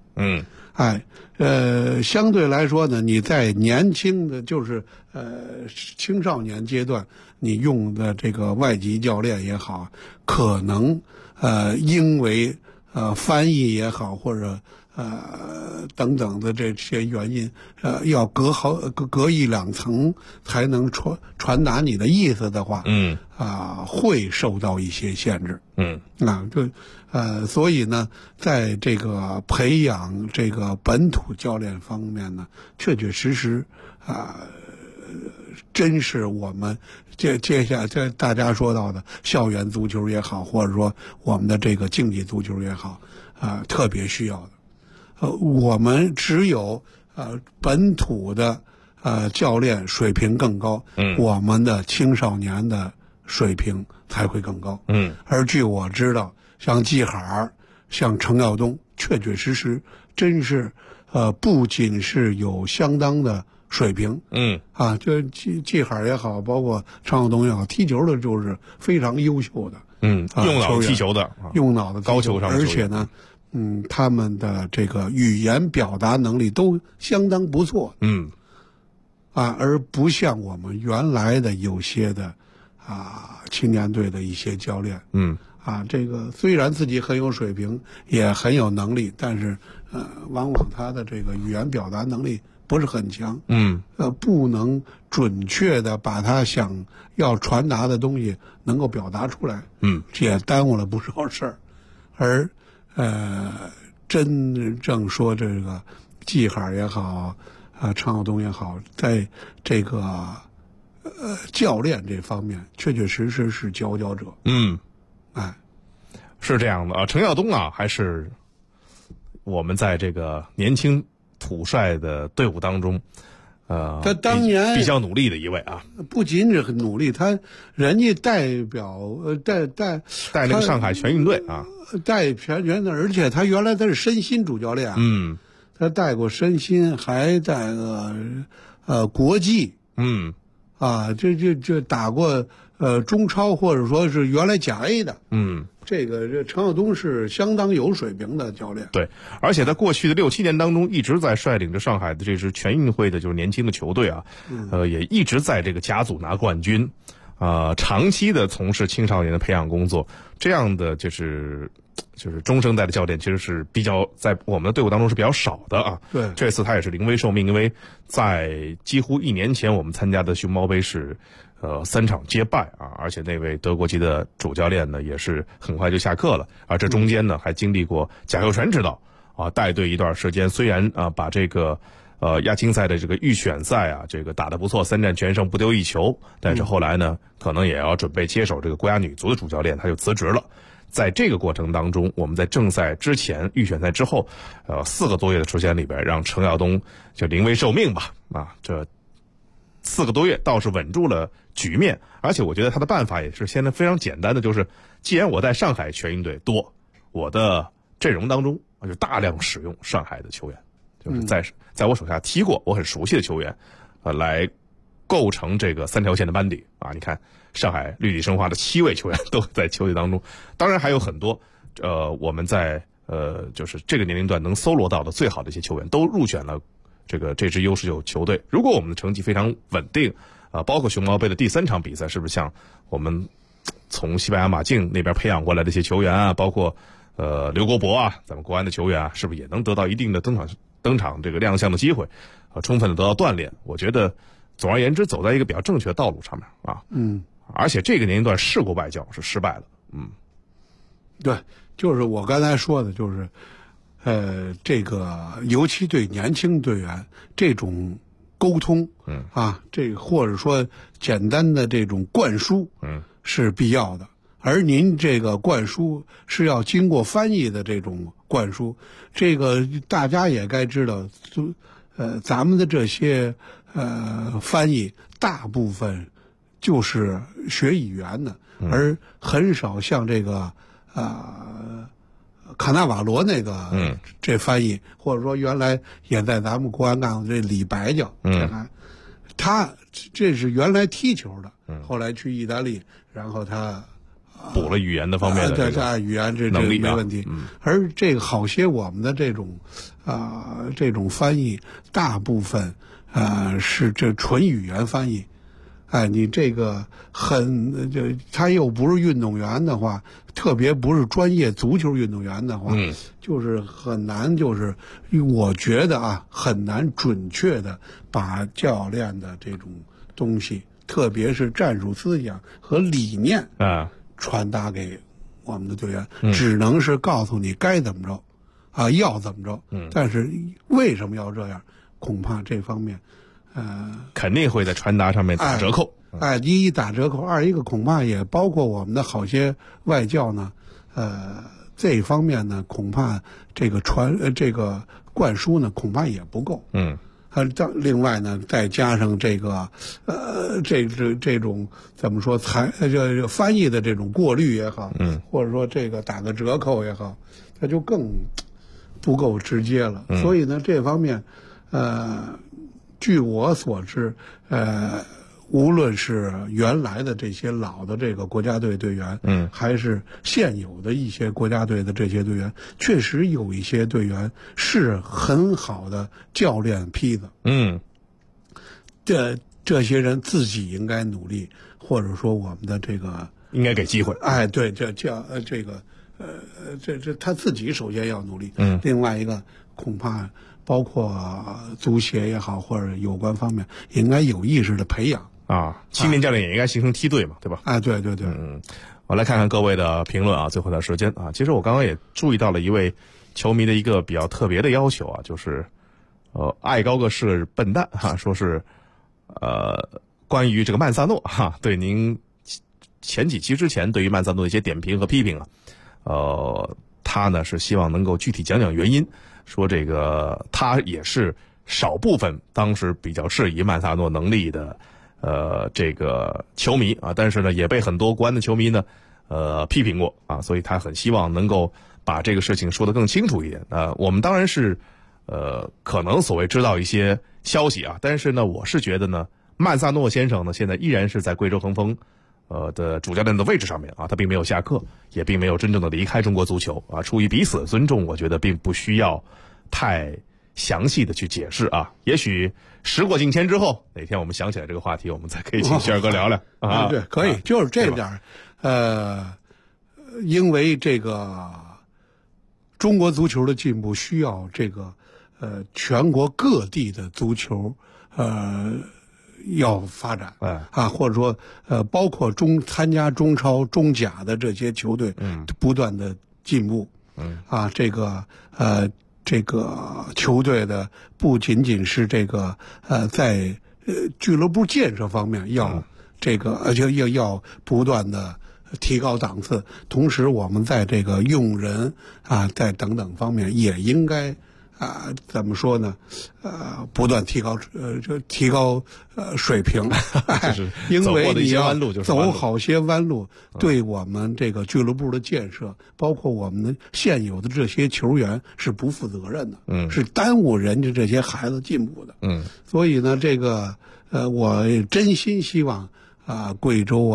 相对来说呢，你在年轻的就是青少年阶段，你用的这个外籍教练也好，可能因为翻译也好，或者等等的这些原因，要隔1-2层才能传达你的意思的话，会受到一些限制。所以呢，在这个培养这个本土教练方面呢，确确实实真是我们接下来大家说到的校园足球也好，或者说我们的这个竞技足球也好，特别需要的。我们只有本土的教练水平更高，我们的青少年的水平才会更高。而据我知道，像季海，像程耀东，确确实实真是不仅是有相当的水平，就季海也好，包括程耀东也好，踢球的就是非常优秀的， 用脑踢球的， 用脑的高球上， 而且呢，他们的这个语言表达能力都相当不错，而不像我们原来的有些的青年队的一些教练，这个虽然自己很有水平，也很有能力，但是往往他的这个语言表达能力不是很强，不能准确的把他想要传达的东西能够表达出来，也耽误了不少事儿。而真正说这个季海也好，程耀东也好，在这个教练这方面，确确实实是佼佼者。 是这样的啊，程耀东啊，还是我们在这个年轻土帅的队伍当中， 他当年比较努力的一位啊， 不仅是很努力，人家代表带那个上海全运队啊， 带全运队，而且他原来是申鑫主教练，他带过申鑫，还带国际，这打过中超，或者说是原来甲 A 的，这程耀东是相当有水平的教练。 对，而且在过去的6、7年当中，一直在率领着上海的这支全运会的就是年轻的球队啊，也一直在这个甲组拿冠军，长期的从事青少年的培养工作，这样的就是中生代的教练，其实是比较在我们的队伍当中是比较少的啊。 对， 这次他也是临危受命，因为在几乎1年前我们参加的熊猫杯是3场皆败啊，而且那位德国籍的主教练呢也是很快就下课了，而这中间呢还经历过贾秀全指导带队一段时间，虽然把这个亚青赛的这个预选赛啊，这个打得不错，3战全胜不丢1球，但是后来呢可能也要准备接手这个国家女足的主教练，他就辞职了。在这个过程当中，我们在正赛之前、预选赛之后，4个多月的时间里边，让程耀东就临危受命吧，这4个多月倒是稳住了局面，而且我觉得他的办法也是现在非常简单的，就是既然我在上海全运队多，我的阵容当中就大量使用上海的球员，就是在我手下踢过我很熟悉的球员，来构成这个3条线的班底啊。你看上海绿地申花的7位球员都在球队当中，当然还有很多我们在就是这个年龄段能搜罗到的最好的一些球员都入选了这支U19球队。如果我们的成绩非常稳定包括熊猫杯的第3场比赛，是不是像我们从西班牙马竞那边培养过来的一些球员啊，包括刘国博啊，咱们国安的球员啊，是不是也能得到一定的登场这个亮相的机会，充分的得到锻炼？我觉得总而言之走在一个比较正确的道路上面啊。而且这个年龄段试过外教是失败了。 对，就是我刚才说的，就是这个尤其对年轻队员这种沟通，这或者说简单的这种灌输，是必要的。而您这个灌输是要经过翻译的这种灌输，这个大家也该知道，咱们的这些翻译大部分就是学语言的，而很少像这个卡纳瓦罗那个这翻译，或者说原来也在咱们国安干过这李白教，他这是原来踢球的，后来去意大利，然后他补了语言的方面的对语言这能力没问题。而这个好些我们的这种翻译，大部分是这纯语言翻译。你这个他又不是运动员的话，特别不是专业足球运动员的话，就是很难，就是我觉得很难准确的把教练的这种东西，特别是战术思想和理念传达给我们的队员，只能是告诉你该怎么着要怎么着，但是为什么要这样，恐怕这方面肯定会在传达上面打折扣。 一打折扣，二一个恐怕也包括我们的好些外教呢，这一方面呢，恐怕这个灌输呢，恐怕也不够。 另外呢，再加上这个这种怎么说翻译的这种过滤也好，或者说这个打个折扣也好，它就更不够直接了。所以呢，这方面据我所知，无论是原来的这些老的这个国家队队员，还是现有的一些国家队的这些队员，确实有一些队员是很好的教练坯子。这些人自己应该努力，或者说我们的这个应该给机会。 对，这他自己首先要努力。另外一个恐怕包括足协也好，或者有关方面应该有意识的培养。 青年教练也应该形成梯队嘛，对吧？ 对。 我来看看各位的评论啊，最后的时间啊，其实我刚刚也注意到了一位球迷的一个比较特别的要求啊，就是爱高个是笨蛋说是关于这个曼萨诺对您前几期之前对于曼萨诺的一些点评和批评他呢是希望能够具体讲讲原因，说这个他也是少部分当时比较质疑曼萨诺能力的这个球迷但是呢也被很多国安的球迷呢批评过所以他很希望能够把这个事情说得更清楚一点。我们当然是可能所谓知道一些消息但是呢我是觉得呢曼萨诺先生呢现在依然是在贵州恒丰的主教练的位置上面他并没有下课，也并没有真正的离开中国足球出于彼此的尊重，我觉得并不需要太详细的去解释也许时过境迁之后，哪天我们想起来这个话题，我们再可以请轩儿哥聊聊对，可以，就是这点因为这个中国足球的进步需要这个全国各地的足球要发展或者说包括参加中超、中甲的这些球队不断的进步这个球队的不仅仅是这个在俱乐部建设方面要这个要不断的提高档次，同时我们在这个用人在等等方面也应该怎么说呢？不断提高水平，因为你要走好些弯路，对我们这个俱乐部的建设，包括我们的现有的这些球员是不负责任的，是耽误人家这些孩子进步的，所以呢，这个我真心希望贵州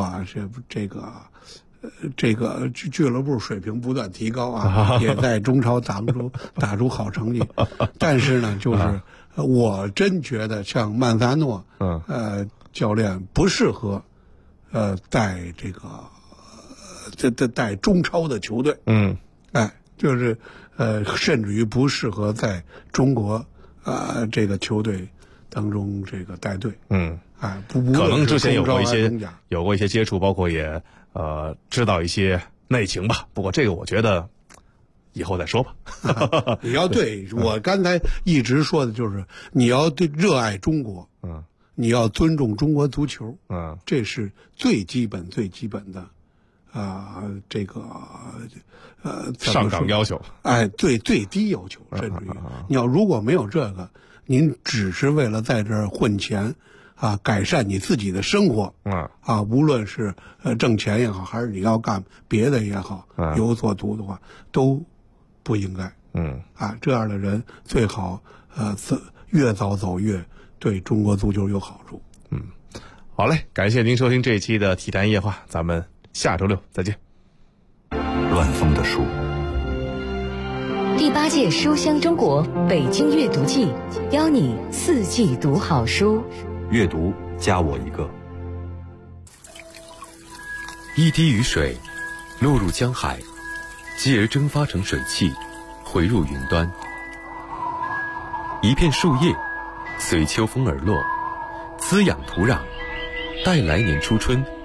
这个俱乐部水平不断提高也在中超打出好成绩。但是呢，就是我真觉得像曼萨诺教练不适合带这个带中超的球队，就是甚至于不适合在中国这个球队当中这个带队， 可能之前有过一些接触，包括也知道一些内情吧。不过这个我觉得以后再说吧。 你要对我刚才一直说的就是你要热爱中国，你要尊重中国足球，这是最基本的这个上岗要求， 最低要求，甚至于你要如果没有这个，您只是为了在这儿混钱改善你自己的生活无论是挣钱也好，还是你要干别的也好，有所图的话，都不应该。这样的人最好越早走越对中国足球有好处。 好嘞，感谢您收听这一期的体坛夜话，咱们下周六再见。 乱风的书， 第8届书香中国北京阅读季，邀你4季读好书。 阅读加我一个。一滴雨水落入江海，继而蒸发成水汽，回入云端。一片树叶随秋风而落，滋养土壤，待来年初春